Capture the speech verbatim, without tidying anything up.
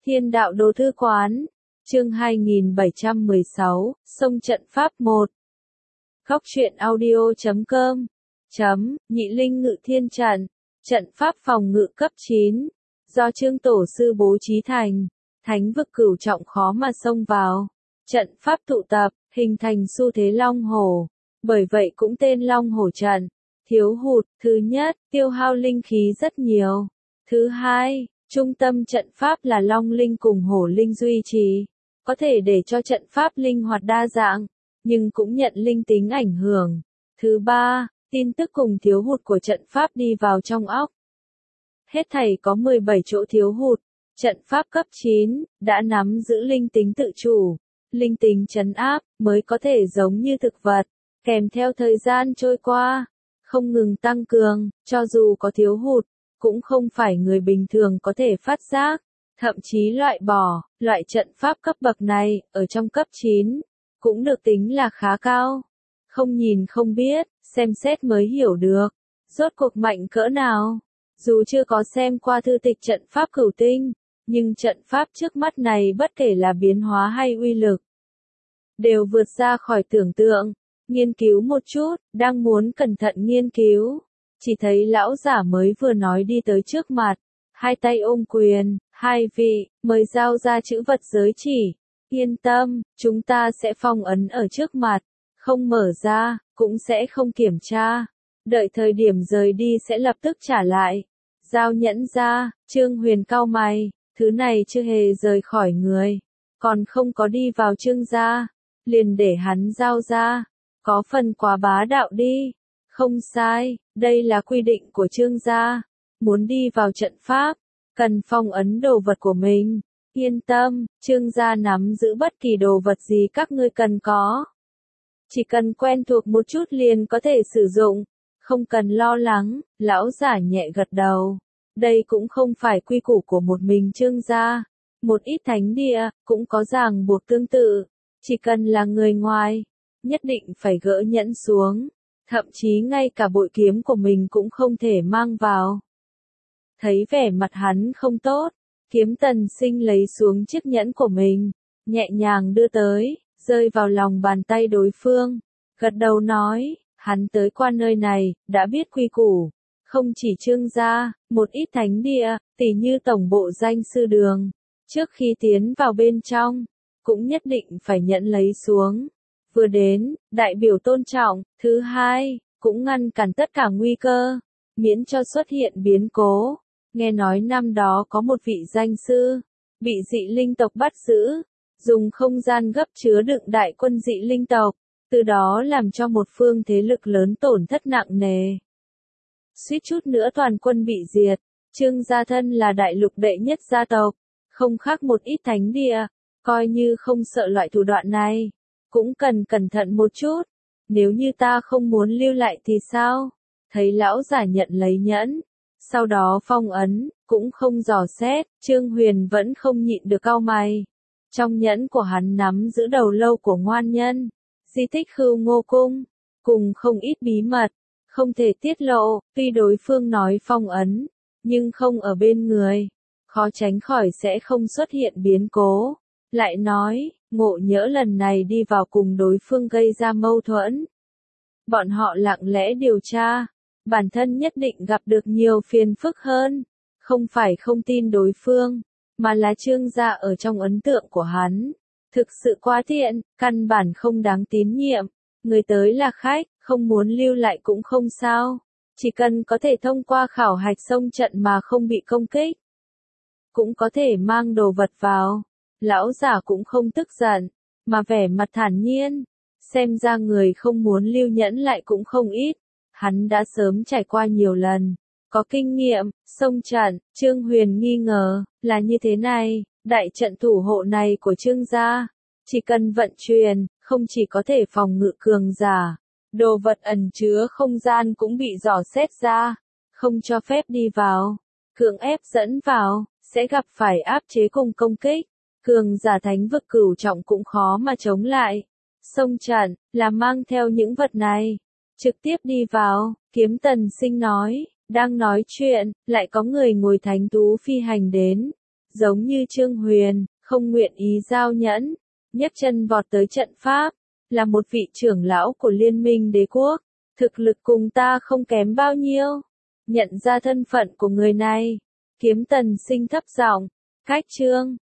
Thiên đạo đồ thư quán, chương hai nghìn bảy trăm mười sáu, Sông trận pháp một. Góc truyện audio chấm com, chấm, Nhị Linh Ngự Thiên Trận, trận pháp phòng ngự cấp chín, do Trương Tổ Sư bố trí thành, thánh vực cửu trọng khó mà xông vào. Trận pháp tụ tập, hình thành xu thế long hổ, bởi vậy cũng tên long hổ trận. Thiếu hụt, thứ nhất, tiêu hao linh khí rất nhiều. Thứ hai, trung tâm trận pháp là long linh cùng hổ linh duy trì, có thể để cho trận pháp linh hoạt đa dạng, nhưng cũng nhận linh tính ảnh hưởng. Thứ ba, tin tức cùng thiếu hụt của trận pháp đi vào trong óc. Hết thảy có mười bảy chỗ thiếu hụt. Trận pháp cấp chín, đã nắm giữ linh tính tự chủ, linh tính trấn áp, mới có thể giống như thực vật, kèm theo thời gian trôi qua, không ngừng tăng cường, cho dù có thiếu hụt, cũng không phải người bình thường có thể phát giác, thậm chí loại bỏ. Loại trận pháp cấp bậc này, ở trong cấp chín, cũng được tính là khá cao. Không nhìn không biết, xem xét mới hiểu được, rốt cuộc mạnh cỡ nào. Dù chưa có xem qua thư tịch trận pháp cửu tinh, nhưng trận pháp trước mắt này bất kể là biến hóa hay uy lực, đều vượt ra khỏi tưởng tượng. Nghiên cứu một chút, đang muốn cẩn thận nghiên cứu, chỉ thấy lão giả mới vừa nói đi tới trước mặt, hai tay ôm quyền, hai vị, mời giao ra chữ vật giới chỉ. Yên tâm, chúng ta sẽ phong ấn ở trước mặt, không mở ra, cũng sẽ không kiểm tra. Đợi thời điểm rời đi sẽ lập tức trả lại. Giao nhẫn ra, Trương Huyền cau mày, thứ này chưa hề rời khỏi người, còn không có đi vào Trương gia, liền để hắn giao ra. Có phần quá bá đạo đi. Không sai, đây là quy định của Trương gia. Muốn đi vào trận pháp, cần phong ấn đồ vật của mình. Yên tâm, Trương gia nắm giữ bất kỳ đồ vật gì các ngươi cần có. Chỉ cần quen thuộc một chút liền có thể sử dụng. Không cần lo lắng, lão giả nhẹ gật đầu. Đây cũng không phải quy củ của một mình Trương gia. Một ít thánh địa, cũng có ràng buộc tương tự. Chỉ cần là người ngoài, nhất định phải gỡ nhẫn xuống, thậm chí ngay cả bội kiếm của mình cũng không thể mang vào. Thấy vẻ mặt hắn không tốt, Kiếm Tần Sinh lấy xuống chiếc nhẫn của mình, nhẹ nhàng đưa tới, rơi vào lòng bàn tay đối phương, gật đầu nói, hắn tới qua nơi này, đã biết quy củ, không chỉ Trương gia, một ít thánh địa, tỉ như tổng bộ danh sư đường, trước khi tiến vào bên trong, cũng nhất định phải nhẫn lấy xuống. Vừa đến, đại biểu tôn trọng, thứ hai, cũng ngăn cản tất cả nguy cơ, miễn cho xuất hiện biến cố. Nghe nói năm đó có một vị danh sư, bị dị linh tộc bắt giữ, dùng không gian gấp chứa đựng đại quân dị linh tộc, từ đó làm cho một phương thế lực lớn tổn thất nặng nề. Suýt chút nữa toàn quân bị diệt. Trương gia thân là đại lục đệ nhất gia tộc, không khác một ít thánh địa, coi như không sợ loại thủ đoạn này, cũng cần cẩn thận một chút. Nếu như ta không muốn lưu lại thì sao? Thấy lão giả nhận lấy nhẫn, sau đó phong ấn, cũng không dò xét, Trương Huyền vẫn không nhịn được cau mày. Trong nhẫn của hắn nắm giữ đầu lâu của ngoan nhân, di tích Khưu Ngô Cung, cùng không ít bí mật, không thể tiết lộ. Tuy đối phương nói phong ấn, nhưng không ở bên người, khó tránh khỏi sẽ không xuất hiện biến cố. Lại nói, Ngộ Nhỡ lần này đi vào cùng đối phương gây ra mâu thuẫn. Bọn họ lặng lẽ điều tra, bản thân nhất định gặp được nhiều phiền phức hơn. Không phải không tin đối phương, mà là Trương gia ở trong ấn tượng của hắn, thực sự quá tiện, căn bản không đáng tín nhiệm. Người tới là khách, không muốn lưu lại cũng không sao. Chỉ cần có thể thông qua khảo hạch sông trận mà không bị công kích, cũng có thể mang đồ vật vào. Lão giả cũng không tức giận, mà vẻ mặt thản nhiên. Xem ra người không muốn lưu nhẫn lại cũng không ít. Hắn đã sớm trải qua nhiều lần, có kinh nghiệm. Sông trận, Trương Huyền nghi ngờ, là như thế này, đại trận thủ hộ này của Trương gia, chỉ cần vận chuyển, không chỉ có thể phòng ngự cường giả, đồ vật ẩn chứa không gian cũng bị dò xét ra, không cho phép đi vào, cưỡng ép dẫn vào, sẽ gặp phải áp chế cùng công kích. Cường giả thánh vực cửu trọng cũng khó mà chống lại. Sông trận, là mang theo những vật này, trực tiếp đi vào. Kiếm Tần Sinh nói, đang nói chuyện, lại có người ngồi thánh thú phi hành đến, giống như Trương Huyền, không nguyện ý giao nhẫn, nhấc chân vọt tới trận pháp, là một vị trưởng lão của liên minh đế quốc, thực lực cùng ta không kém bao nhiêu. Nhận ra thân phận của người này, Kiếm Tần Sinh thấp giọng, cách Trương